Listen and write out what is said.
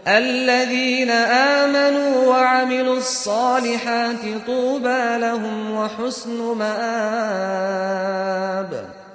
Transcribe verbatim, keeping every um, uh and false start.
الذين آمنوا وعملوا الصالحات طوبى لهم وحسن مآب.